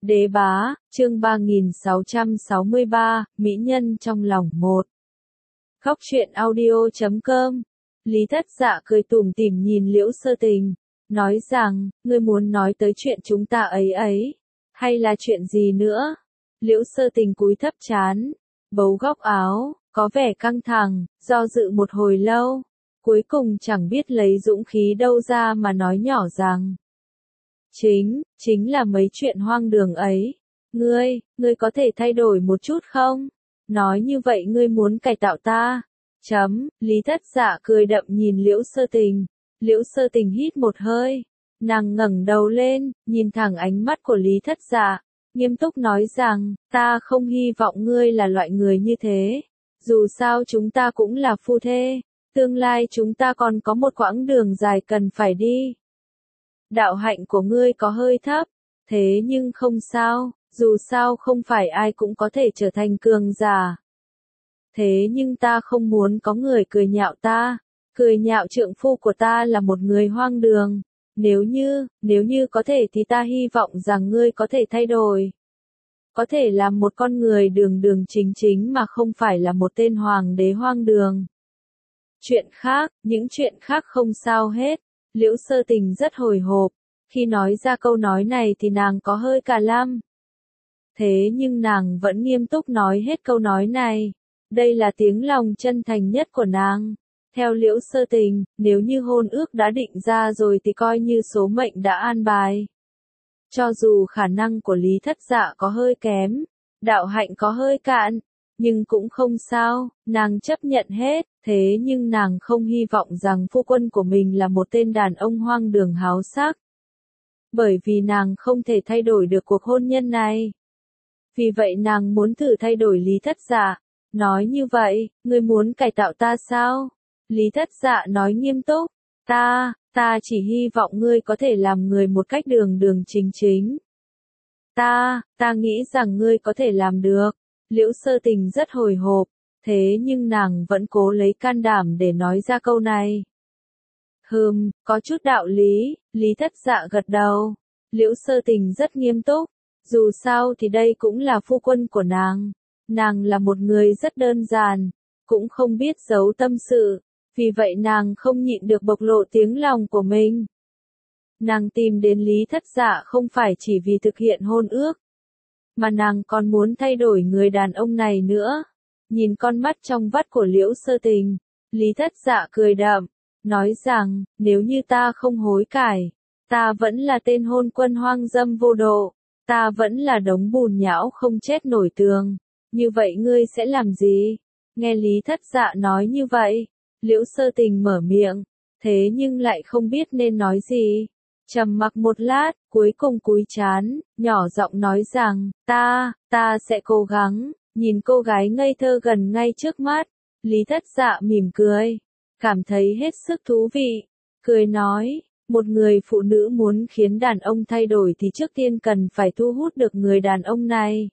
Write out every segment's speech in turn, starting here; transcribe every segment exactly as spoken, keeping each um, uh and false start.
Đế bá, chương ba nghìn sáu trăm sáu mươi ba, Mỹ nhân trong lòng một. Khóc chuyện audio chấm com. Lý Thất Dạ cười tủm tỉm nhìn Liễu Sơ Tình, nói rằng, ngươi muốn nói tới chuyện chúng ta ấy ấy, hay là chuyện gì nữa? Liễu Sơ Tình cúi thấp trán, bấu góc áo, có vẻ căng thẳng, do dự một hồi lâu, cuối cùng chẳng biết lấy dũng khí đâu ra mà nói nhỏ rằng. Chính, chính là mấy chuyện hoang đường ấy. Ngươi, ngươi có thể thay đổi một chút không? Nói như vậy ngươi muốn cải tạo ta. Chấm, Lý Thất Dạ cười đậm nhìn Liễu Sơ Tình. Liễu Sơ Tình hít một hơi. Nàng ngẩng đầu lên, nhìn thẳng ánh mắt của Lý Thất Dạ. Nghiêm túc nói rằng, ta không hy vọng ngươi là loại người như thế. Dù sao chúng ta cũng là phu thê. Tương lai chúng ta còn có một quãng đường dài cần phải đi. Đạo hạnh của ngươi có hơi thấp, thế nhưng không sao, dù sao không phải ai cũng có thể trở thành cường giả. Thế nhưng ta không muốn có người cười nhạo ta, cười nhạo trượng phu của ta là một người hoang đường. Nếu như, nếu như có thể thì ta hy vọng rằng ngươi có thể thay đổi. Có thể làm một con người đường đường chính chính mà không phải là một tên hoàng đế hoang đường. Chuyện khác, những chuyện khác không sao hết. Liễu Sơ Tình rất hồi hộp, khi nói ra câu nói này thì nàng có hơi cà lăm. Thế nhưng nàng vẫn nghiêm túc nói hết câu nói này. Đây là tiếng lòng chân thành nhất của nàng. Theo Liễu Sơ Tình, nếu như hôn ước đã định ra rồi thì coi như số mệnh đã an bài. Cho dù khả năng của Lý Thất Dạ có hơi kém, đạo hạnh có hơi cạn, nhưng cũng không sao, nàng chấp nhận hết, thế nhưng nàng không hy vọng rằng phu quân của mình là một tên đàn ông hoang đường háo sắc. Bởi vì nàng không thể thay đổi được cuộc hôn nhân này. Vì vậy nàng muốn thử thay đổi Lý Thất Dạ. Nói như vậy, ngươi muốn cải tạo ta sao? Lý Thất Dạ nói nghiêm túc, ta, ta chỉ hy vọng ngươi có thể làm người một cách đường đường chính chính. Ta, ta nghĩ rằng ngươi có thể làm được. Liễu Sơ Tình rất hồi hộp, thế nhưng nàng vẫn cố lấy can đảm để nói ra câu này. Hừm, có chút đạo lý, Lý Thất Dạ gật đầu. Liễu Sơ Tình rất nghiêm túc, dù sao thì đây cũng là phu quân của nàng. Nàng là một người rất đơn giản, cũng không biết giấu tâm sự, vì vậy nàng không nhịn được bộc lộ tiếng lòng của mình. Nàng tìm đến Lý Thất Dạ không phải chỉ vì thực hiện hôn ước, mà nàng còn muốn thay đổi người đàn ông này nữa. Nhìn con mắt trong vắt của Liễu Sơ Tình, Lý Thất Dạ cười đậm, nói rằng, nếu như ta không hối cải, ta vẫn là tên hôn quân hoang dâm vô độ, ta vẫn là đống bùn nhão không chết nổi tường. Như vậy ngươi sẽ làm gì? Nghe Lý Thất Dạ nói như vậy, Liễu Sơ Tình mở miệng, thế nhưng lại không biết nên nói gì. Trầm mặc một lát, cuối cùng cúi trán, nhỏ giọng nói rằng, ta, ta sẽ cố gắng. Nhìn cô gái ngây thơ gần ngay trước mắt, Lý Thất Dạ mỉm cười, cảm thấy hết sức thú vị, cười nói, một người phụ nữ muốn khiến đàn ông thay đổi thì trước tiên cần phải thu hút được người đàn ông này.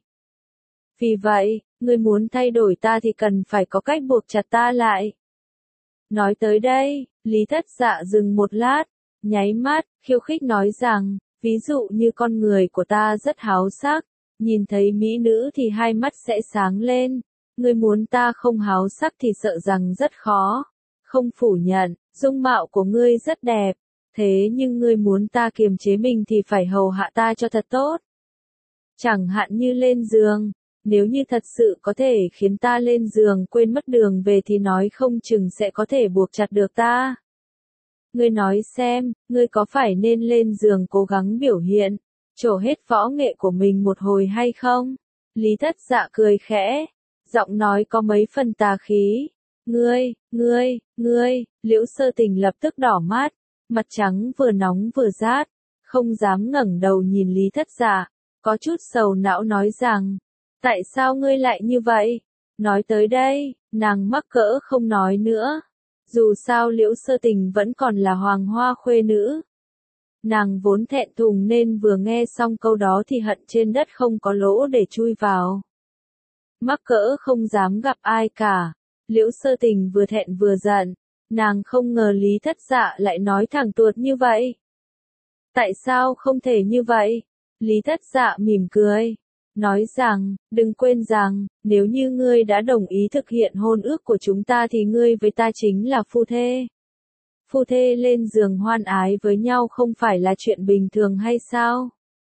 Vì vậy, ngươi muốn thay đổi ta thì cần phải có cách buộc chặt ta lại. Nói tới đây, Lý Thất Dạ dừng một lát, nháy mắt, khiêu khích nói rằng, ví dụ như con người của ta rất háo sắc, nhìn thấy mỹ nữ thì hai mắt sẽ sáng lên. Ngươi muốn ta không háo sắc thì sợ rằng rất khó. Không phủ nhận, dung mạo của ngươi rất đẹp, thế nhưng ngươi muốn ta kiềm chế mình thì phải hầu hạ ta cho thật tốt. Chẳng hạn như lên giường. Nếu như thật sự có thể khiến ta lên giường quên mất đường về thì nói không chừng sẽ có thể buộc chặt được ta. Ngươi nói xem, ngươi có phải nên lên giường cố gắng biểu hiện, trổ hết võ nghệ của mình một hồi hay không? Lý Thất Dạ cười khẽ, giọng nói có mấy phần tà khí. Ngươi, ngươi, ngươi, Liễu Sơ Tình lập tức đỏ mắt, mặt trắng vừa nóng vừa rát, không dám ngẩng đầu nhìn Lý Thất Dạ, có chút sầu não nói rằng, tại sao ngươi lại như vậy? Nói tới đây, nàng mắc cỡ không nói nữa. Dù sao Liễu Sơ Tình vẫn còn là hoàng hoa khuê nữ. Nàng vốn thẹn thùng nên vừa nghe xong câu đó thì hận trên đất không có lỗ để chui vào. Mắc cỡ không dám gặp ai cả. Liễu Sơ Tình vừa thẹn vừa giận. Nàng không ngờ Lý Thất Dạ lại nói thẳng tuột như vậy. Tại sao không thể như vậy? Lý Thất Dạ mỉm cười, nói rằng, đừng quên rằng, nếu như ngươi đã đồng ý thực hiện hôn ước của chúng ta thì ngươi với ta chính là phu thê. Phu thê lên giường hoan ái với nhau không phải là chuyện bình thường hay sao?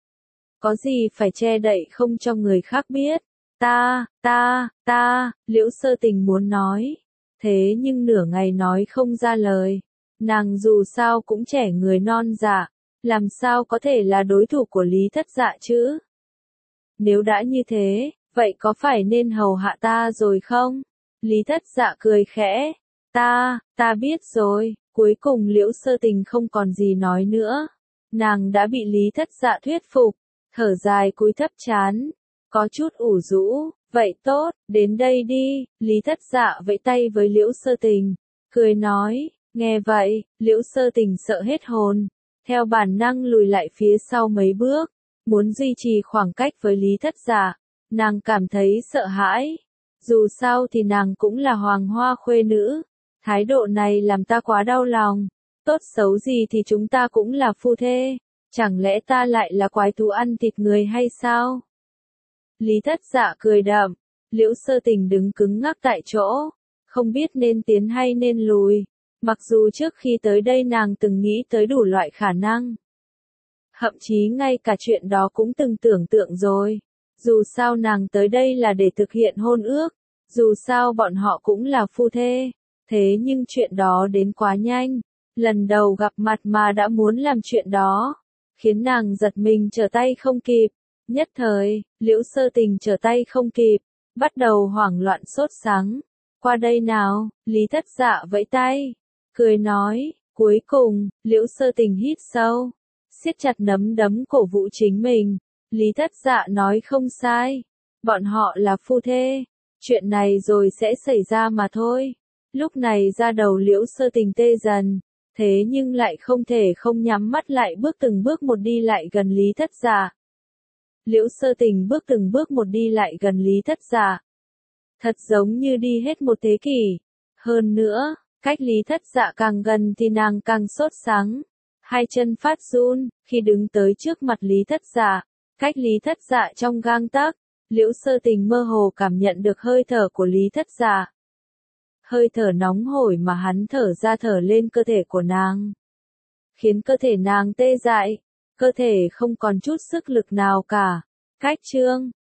Có gì phải che đậy không cho người khác biết? Ta, ta, ta, Liễu Sơ Tình muốn nói. Thế nhưng nửa ngày nói không ra lời. Nàng dù sao cũng trẻ người non dạ, làm sao có thể là đối thủ của Lý Thất Dạ chứ? Nếu đã như thế, vậy có phải nên hầu hạ ta rồi không? Lý Thất Dạ cười khẽ. Ta, ta biết rồi. Cuối cùng Liễu Sơ Tình không còn gì nói nữa. Nàng đã bị Lý Thất Dạ thuyết phục, thở dài cúi thấp trán, có chút ủ rũ. Vậy tốt, đến đây đi. Lý Thất Dạ vẫy tay với Liễu Sơ Tình, cười nói. Nghe vậy, Liễu Sơ Tình sợ hết hồn, theo bản năng lùi lại phía sau mấy bước, muốn duy trì khoảng cách với Lý Thất Dạ. Nàng cảm thấy sợ hãi. Dù sao thì nàng cũng là hoàng hoa khuê nữ. Thái độ này làm ta quá đau lòng. Tốt xấu gì thì chúng ta cũng là phu thê. Chẳng lẽ ta lại là quái thú ăn thịt người hay sao? Lý Thất Dạ cười đạm. Liễu Sơ Tình đứng cứng ngắc tại chỗ, không biết nên tiến hay nên lùi. Mặc dù trước khi tới đây nàng từng nghĩ tới đủ loại khả năng. Thậm chí ngay cả chuyện đó cũng từng tưởng tượng rồi. Dù sao nàng tới đây là để thực hiện hôn ước. Dù sao bọn họ cũng là phu thê. Thế nhưng chuyện đó đến quá nhanh. Lần đầu gặp mặt mà đã muốn làm chuyện đó, khiến nàng giật mình trở tay không kịp. Nhất thời, Liễu Sơ Tình trở tay không kịp, bắt đầu hoảng loạn sốt sắng. Qua đây nào, Lý Thất Dạ vẫy tay, cười nói. Cuối cùng, Liễu Sơ Tình hít sâu, siết chặt nắm đấm cổ vũ chính mình. Lý Thất Dạ nói không sai, bọn họ là phu thê, chuyện này rồi sẽ xảy ra mà thôi. Lúc này da đầu Liễu Sơ Tình tê dần, thế nhưng lại không thể không nhắm mắt lại bước từng bước một đi lại gần Lý Thất Dạ. Liễu Sơ Tình bước từng bước một đi lại gần Lý Thất Dạ. Thật giống như đi hết một thế kỷ. Hơn nữa, cách Lý Thất Dạ càng gần thì nàng càng sốt sắng. Hai chân phát run, khi đứng tới trước mặt Lý Thất Dạ, cách Lý Thất Dạ trong gang tấc, Liễu Sơ Tình mơ hồ cảm nhận được hơi thở của Lý Thất Dạ. Hơi thở nóng hổi mà hắn thở ra thở lên cơ thể của nàng, khiến cơ thể nàng tê dại, cơ thể không còn chút sức lực nào cả. Cách chương